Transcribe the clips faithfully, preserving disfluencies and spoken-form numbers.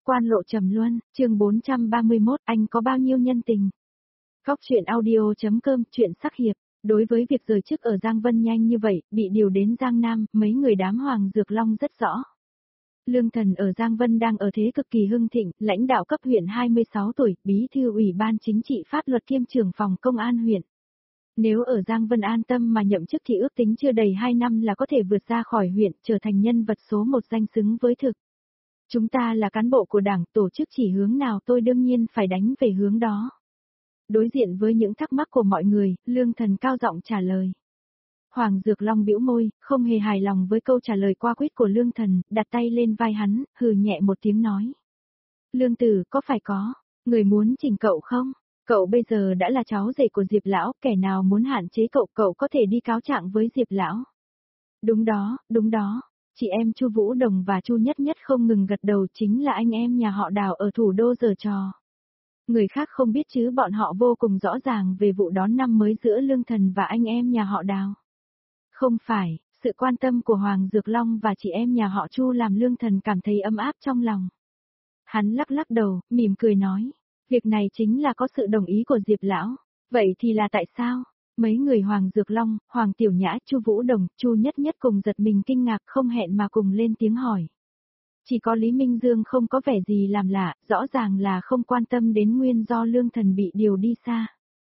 Quan lộ trầm luân, chương bốn trăm ba mươi mốt, anh có bao nhiêu nhân tình? Góc truyện audio.com, chuyện sắc hiệp. Đối với việc rời chức ở Giang Vân nhanh như vậy, bị điều đến Giang Nam, mấy người đám Hoàng Dược Long rất rõ. Lương Thần ở Giang Vân đang ở thế cực kỳ hưng thịnh, lãnh đạo cấp huyện hai mươi sáu tuổi, bí thư ủy ban chính trị pháp luật kiêm trưởng phòng công an huyện. Nếu ở Giang Vân an tâm mà nhậm chức thì ước tính chưa đầy hai năm là có thể vượt ra khỏi huyện, trở thành nhân vật số một danh xứng với thực. Chúng ta là cán bộ của đảng, tổ chức chỉ hướng nào tôi đương nhiên phải đánh về hướng đó. Đối diện với những thắc mắc của mọi người, Lương Thần cao giọng trả lời. Hoàng Dược Long bĩu môi, không hề hài lòng với câu trả lời qua quýt của Lương Thần, đặt tay lên vai hắn, hừ nhẹ một tiếng nói. Lương Tử, có phải có, người muốn chỉnh cậu không? Cậu bây giờ đã là cháu rể của Diệp Lão, kẻ nào muốn hạn chế cậu, cậu có thể đi cáo trạng với Diệp Lão. Đúng đó, đúng đó. Chị em Chu Vũ Đồng và Chu Nhất Nhất không ngừng gật đầu, chính là anh em nhà họ Đào ở thủ đô giở trò. Người khác không biết chứ bọn họ vô cùng rõ ràng về vụ đón năm mới giữa Lương Thần và anh em nhà họ Đào. Không phải, sự quan tâm của Hoàng Dược Long và chị em nhà họ Chu làm Lương Thần cảm thấy ấm áp trong lòng. Hắn lắc lắc đầu, mỉm cười nói, việc này chính là có sự đồng ý của Diệp Lão. Vậy thì là tại sao? Mấy người Hoàng Dược Long, Hoàng Tiểu Nhã, Chu Vũ Đồng, Chu Nhất Nhất cùng giật mình kinh ngạc không hẹn mà cùng lên tiếng hỏi. Chỉ có Lý Minh Dương không có vẻ gì làm lạ, rõ ràng là không quan tâm đến nguyên do Lương Thần bị điều đi xa.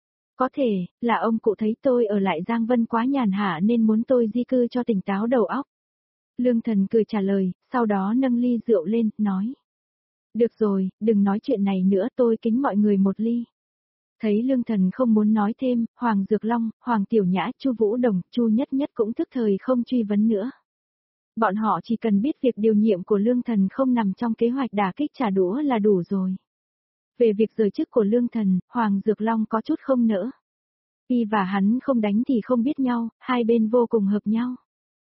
Có thể, là ông cụ thấy tôi ở lại Giang Vân quá nhàn hạ nên muốn tôi di cư cho tỉnh táo đầu óc. Lương Thần cười trả lời, sau đó nâng ly rượu lên, nói. Được rồi, đừng nói chuyện này nữa, tôi kính mọi người một ly. Thấy Lương Thần không muốn nói thêm, Hoàng Dược Long, Hoàng Tiểu Nhã, Chu Vũ Đồng, Chu Nhất Nhất cũng thức thời không truy vấn nữa. Bọn họ chỉ cần biết việc điều nhiệm của Lương Thần không nằm trong kế hoạch đả kích trả đũa là đủ rồi. Về việc rời chức của Lương Thần, Hoàng Dược Long có chút không nỡ. Y và hắn không đánh thì không biết nhau, hai bên vô cùng hợp nhau.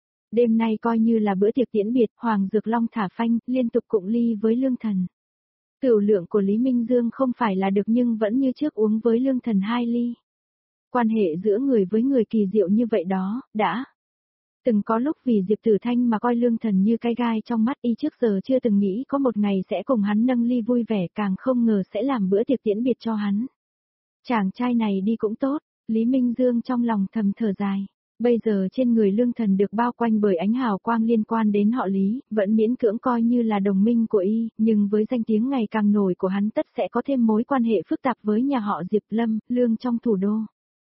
Đêm nay coi như là bữa tiệc tiễn biệt, Hoàng Dược Long thả phanh, liên tục cụng ly với Lương Thần. Tửu lượng của Lý Minh Dương không phải là được nhưng vẫn như trước uống với Lương Thần hai ly. Quan hệ giữa người với người kỳ diệu như vậy đó, đã. Từng có lúc vì Diệp Tử Thanh mà coi Lương Thần như cái gai trong mắt, y trước giờ chưa từng nghĩ có một ngày sẽ cùng hắn nâng ly vui vẻ, càng không ngờ sẽ làm bữa tiệc tiễn biệt cho hắn. Chàng trai này đi cũng tốt, Lý Minh Dương trong lòng thầm thở dài. Bây giờ trên người Lương Thần được bao quanh bởi ánh hào quang liên quan đến họ Lý, vẫn miễn cưỡng coi như là đồng minh của y, nhưng với danh tiếng ngày càng nổi của hắn tất sẽ có thêm mối quan hệ phức tạp với nhà họ Diệp Lâm, Lương trong thủ đô.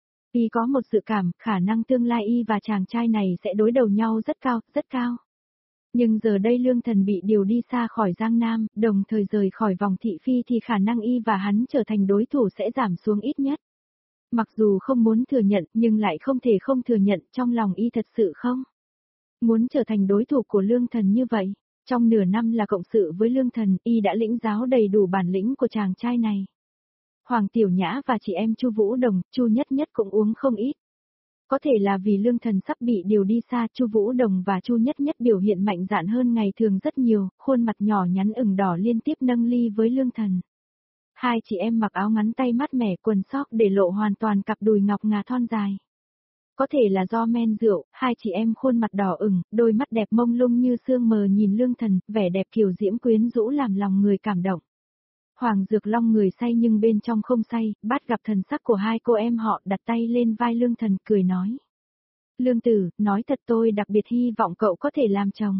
Y có một dự cảm, khả năng tương lai y và chàng trai này sẽ đối đầu nhau rất cao, rất cao. Nhưng giờ đây Lương Thần bị điều đi xa khỏi Giang Nam, đồng thời rời khỏi vòng thị phi thì khả năng y và hắn trở thành đối thủ sẽ giảm xuống ít nhất. Mặc dù không muốn thừa nhận nhưng lại không thể không thừa nhận trong lòng y thật sự không. Muốn trở thành đối thủ của Lương Thần như vậy, trong nửa năm là cộng sự với Lương Thần y đã lĩnh giáo đầy đủ bản lĩnh của chàng trai này. Hoàng Tiểu Nhã và chị em Chu Vũ Đồng, Chu Nhất Nhất cũng uống không ít. Có thể là vì Lương Thần sắp bị điều đi xa, Chu Vũ Đồng và Chu Nhất Nhất biểu hiện mạnh dạn hơn ngày thường rất nhiều, khuôn mặt nhỏ nhắn ửng đỏ liên tiếp nâng ly với Lương Thần. Hai chị em mặc áo ngắn tay mát mẻ quần sóc để lộ hoàn toàn cặp đùi ngọc ngà thon dài. Có thể là do men rượu, hai chị em khuôn mặt đỏ ửng, đôi mắt đẹp mông lung như sương mờ nhìn Lương Thần, vẻ đẹp kiều diễm quyến rũ làm lòng người cảm động. Hoàng Dược Long người say nhưng bên trong không say, bắt gặp thần sắc của hai cô em họ đặt tay lên vai Lương Thần cười nói. Lương Tử, nói thật tôi đặc biệt hy vọng cậu có thể làm chồng.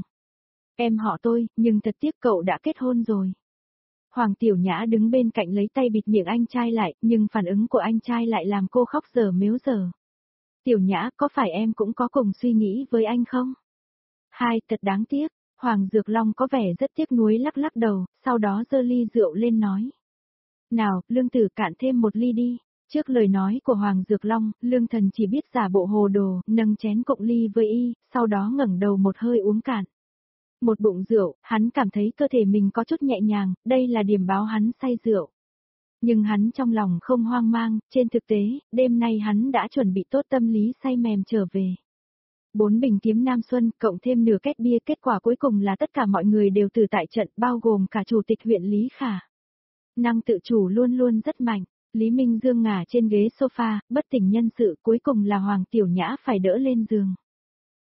Em họ tôi, nhưng thật tiếc cậu đã kết hôn rồi. Hoàng Tiểu Nhã đứng bên cạnh lấy tay bịt miệng anh trai lại, nhưng phản ứng của anh trai lại làm cô khóc dở mếu dở. Tiểu Nhã, có phải em cũng có cùng suy nghĩ với anh không? Hai, thật đáng tiếc. Hoàng Dược Long có vẻ rất tiếc nuối lắc lắc đầu, sau đó giơ ly rượu lên nói. Nào, Lương Tử cạn thêm một ly đi. Trước lời nói của Hoàng Dược Long, Lương Thần chỉ biết giả bộ hồ đồ, nâng chén cụng ly với y, sau đó ngẩng đầu một hơi uống cạn. Một bụng rượu, hắn cảm thấy cơ thể mình có chút nhẹ nhàng, đây là điểm báo hắn say rượu. Nhưng hắn trong lòng không hoang mang, trên thực tế, đêm nay hắn đã chuẩn bị tốt tâm lý say mềm trở về. Bốn bình kiếm Nam Xuân, cộng thêm nửa két bia, kết quả cuối cùng là tất cả mọi người đều từ tại trận, bao gồm cả chủ tịch huyện Lý Khả. Năng tự chủ luôn luôn rất mạnh, Lý Minh Dương ngả trên ghế sofa, bất tỉnh nhân sự, cuối cùng là Hoàng Tiểu Nhã phải đỡ lên giường.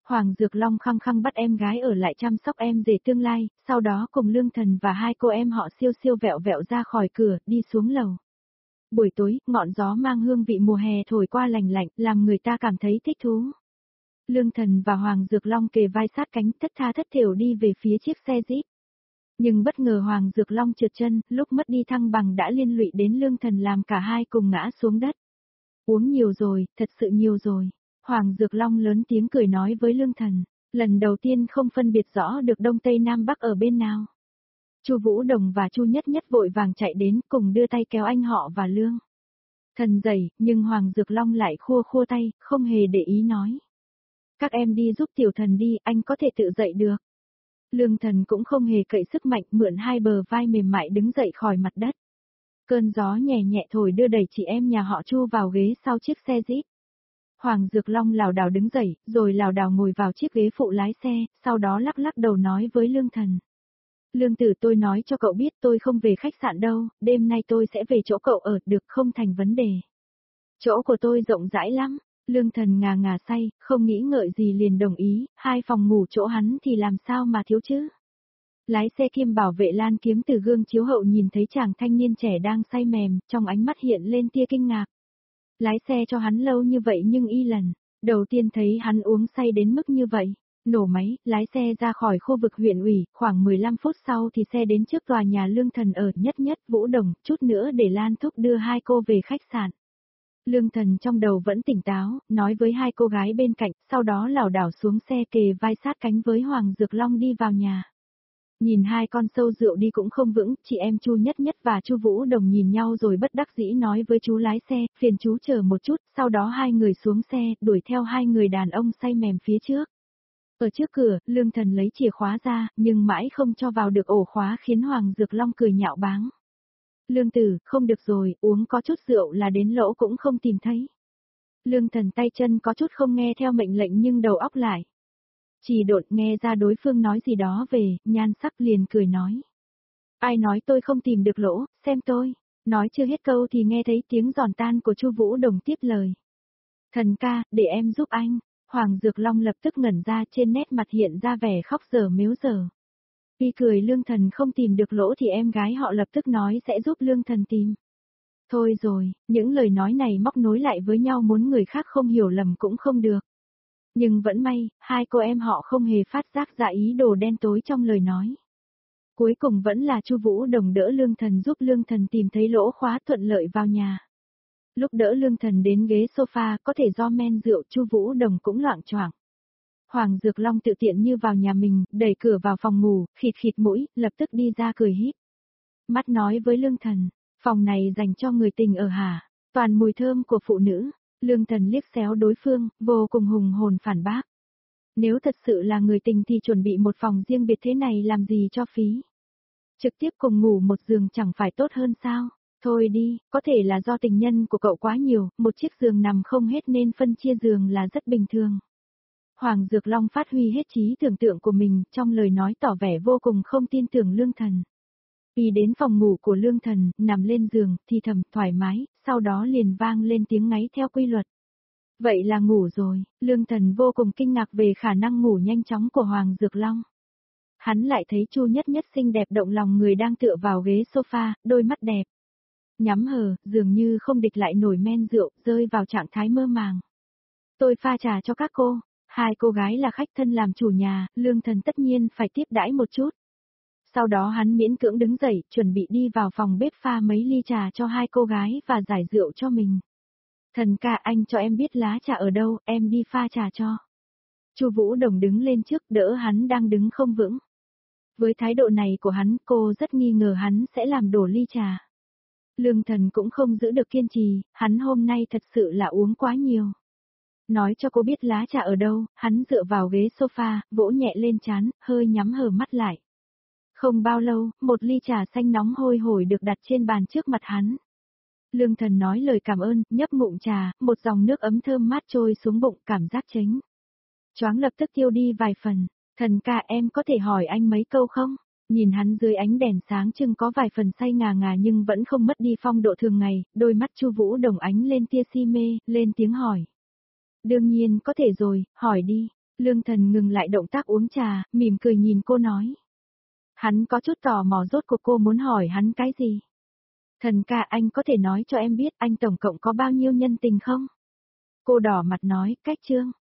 Hoàng Dược Long khăng khăng bắt em gái ở lại chăm sóc em rể tương lai, sau đó cùng Lương Thần và hai cô em họ siêu siêu vẹo vẹo ra khỏi cửa, đi xuống lầu. Buổi tối, ngọn gió mang hương vị mùa hè thổi qua lành lạnh, làm người ta cảm thấy thích thú. Lương Thần và Hoàng Dược Long kề vai sát cánh, thất tha thất thểu đi về phía chiếc xe Jeep. Nhưng bất ngờ Hoàng Dược Long trượt chân, lúc mất đi thăng bằng đã liên lụy đến Lương Thần làm cả hai cùng ngã xuống đất. Uống nhiều rồi, thật sự nhiều rồi. Hoàng Dược Long lớn tiếng cười nói với Lương Thần, lần đầu tiên không phân biệt rõ được Đông Tây Nam Bắc ở bên nào. Chu Vũ Đồng và Chu Nhất Nhất vội vàng chạy đến cùng đưa tay kéo anh họ và Lương Thần dậy, nhưng Hoàng Dược Long lại khua khua tay, không hề để ý nói. Các em đi giúp tiểu thần đi, anh có thể tự dậy được. Lương Thần cũng không hề cậy sức mạnh, mượn hai bờ vai mềm mại đứng dậy khỏi mặt đất. Cơn gió nhẹ nhẹ thổi đưa đẩy chị em nhà họ Chu vào ghế sau chiếc xe Jeep. Hoàng Dược Long lảo đảo đứng dậy, rồi lảo đảo ngồi vào chiếc ghế phụ lái xe, sau đó lắc lắc đầu nói với Lương Thần. Lương Tử, tôi nói cho cậu biết tôi không về khách sạn đâu, đêm nay tôi sẽ về chỗ cậu ở, được không thành vấn đề. Chỗ của tôi rộng rãi lắm. Lương Thần ngà ngà say, không nghĩ ngợi gì liền đồng ý, hai phòng ngủ chỗ hắn thì làm sao mà thiếu chứ. Lái xe kiêm bảo vệ Lan Kiếm từ gương chiếu hậu nhìn thấy chàng thanh niên trẻ đang say mềm, trong ánh mắt hiện lên tia kinh ngạc. Lái xe cho hắn lâu như vậy nhưng y lần, đầu tiên thấy hắn uống say đến mức như vậy. Nổ máy, lái xe ra khỏi khu vực huyện ủy, khoảng mười lăm phút sau thì xe đến trước tòa nhà Lương Thần ở Nhất Nhất, Vũ Đồng, chút nữa để Lan Thúc đưa hai cô về khách sạn. Lương Thần trong đầu vẫn tỉnh táo, nói với hai cô gái bên cạnh, sau đó lảo đảo xuống xe kề vai sát cánh với Hoàng Dược Long đi vào nhà. Nhìn hai con sâu rượu đi cũng không vững, chị em Chu Nhất Nhất và Chu Vũ Đồng nhìn nhau rồi bất đắc dĩ nói với chú lái xe, phiền chú chờ một chút, sau đó hai người xuống xe, đuổi theo hai người đàn ông say mềm phía trước. Ở trước cửa, Lương Thần lấy chìa khóa ra, nhưng mãi không cho vào được ổ khóa khiến Hoàng Dược Long cười nhạo báng. Lương Tử, không được rồi, uống có chút rượu là đến lỗ cũng không tìm thấy. Lương Thần tay chân có chút không nghe theo mệnh lệnh nhưng đầu óc lại. Chỉ đột nghe ra đối phương nói gì đó về, nhan sắc liền cười nói. Ai nói tôi không tìm được lỗ, xem tôi. Nói chưa hết câu thì nghe thấy tiếng giòn tan của Chu Vũ Đồng tiếp lời. Thần ca, để em giúp anh. Hoàng Dược Long lập tức ngẩn ra, trên nét mặt hiện ra vẻ khóc dở mếu dở. Vì cười Lương Thần không tìm được lỗ thì em gái họ lập tức nói sẽ giúp Lương Thần tìm. Thôi rồi, những lời nói này móc nối lại với nhau muốn người khác không hiểu lầm cũng không được. Nhưng vẫn may, hai cô em họ không hề phát giác ra ý đồ đen tối trong lời nói. Cuối cùng vẫn là Chu Vũ Đồng đỡ Lương Thần giúp Lương Thần tìm thấy lỗ khóa thuận lợi vào nhà. Lúc đỡ Lương Thần đến ghế sofa, có thể do men rượu, Chu Vũ Đồng cũng loạng choạng. Hoàng Dược Long tự tiện như vào nhà mình, đẩy cửa vào phòng ngủ, khịt khịt mũi, lập tức đi ra cười híp. Mắt nói với Lương Thần, phòng này dành cho người tình ở hả? Toàn mùi thơm của phụ nữ. Lương Thần liếc xéo đối phương, vô cùng hùng hồn phản bác. Nếu thật sự là người tình thì chuẩn bị một phòng riêng biệt thế này làm gì cho phí. Trực tiếp cùng ngủ một giường chẳng phải tốt hơn sao? Thôi đi, có thể là do tình nhân của cậu quá nhiều, một chiếc giường nằm không hết nên phân chia giường là rất bình thường. Hoàng Dược Long phát huy hết trí tưởng tượng của mình, trong lời nói tỏ vẻ vô cùng không tin tưởng Lương Thần. Vì đến phòng ngủ của Lương Thần, nằm lên giường, thì thầm, thoải mái, sau đó liền vang lên tiếng ngáy theo quy luật. Vậy là ngủ rồi, Lương Thần vô cùng kinh ngạc về khả năng ngủ nhanh chóng của Hoàng Dược Long. Hắn lại thấy Chu Nhất Nhất xinh đẹp động lòng người đang tựa vào ghế sofa, đôi mắt đẹp. Nhắm hờ, dường như không địch lại nổi men rượu, rơi vào trạng thái mơ màng. Tôi pha trà cho các cô, hai cô gái là khách thân làm chủ nhà, Lương Thần tất nhiên phải tiếp đãi một chút. Sau đó hắn miễn cưỡng đứng dậy, chuẩn bị đi vào phòng bếp pha mấy ly trà cho hai cô gái và giải rượu cho mình. Thần ca, anh cho em biết lá trà ở đâu, em đi pha trà cho. Chu Vũ Đồng đứng lên trước đỡ hắn đang đứng không vững. Với thái độ này của hắn, cô rất nghi ngờ hắn sẽ làm đổ ly trà. Lương Thần cũng không giữ được kiên trì, hắn hôm nay thật sự là uống quá nhiều. Nói cho cô biết lá trà ở đâu, hắn dựa vào ghế sofa, vỗ nhẹ lên trán, hơi nhắm hờ mắt lại. Không bao lâu, một ly trà xanh nóng hôi hổi được đặt trên bàn trước mặt hắn. Lương Thần nói lời cảm ơn, nhấp ngụm trà, một dòng nước ấm thơm mát trôi xuống bụng, cảm giác chánh. Choáng lập tức tiêu đi vài phần. Thần ca, em có thể hỏi anh mấy câu không? Nhìn hắn dưới ánh đèn sáng trưng có vài phần say ngà ngà nhưng vẫn không mất đi phong độ thường ngày, đôi mắt Chu Vũ Đồng ánh lên tia si mê, lên tiếng hỏi. Đương nhiên có thể rồi, hỏi đi. Lương Thần ngừng lại động tác uống trà, mỉm cười nhìn cô nói. Hắn có chút tò mò rốt cuộc cô muốn hỏi hắn cái gì. Thần ca, anh có thể nói cho em biết anh tổng cộng có bao nhiêu nhân tình không? Cô đỏ mặt nói, cách Trương.